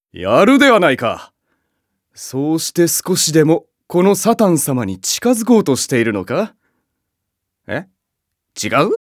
やるではないか。そうして少しでもこのサタン様に近づこうとしているのか？え？違う？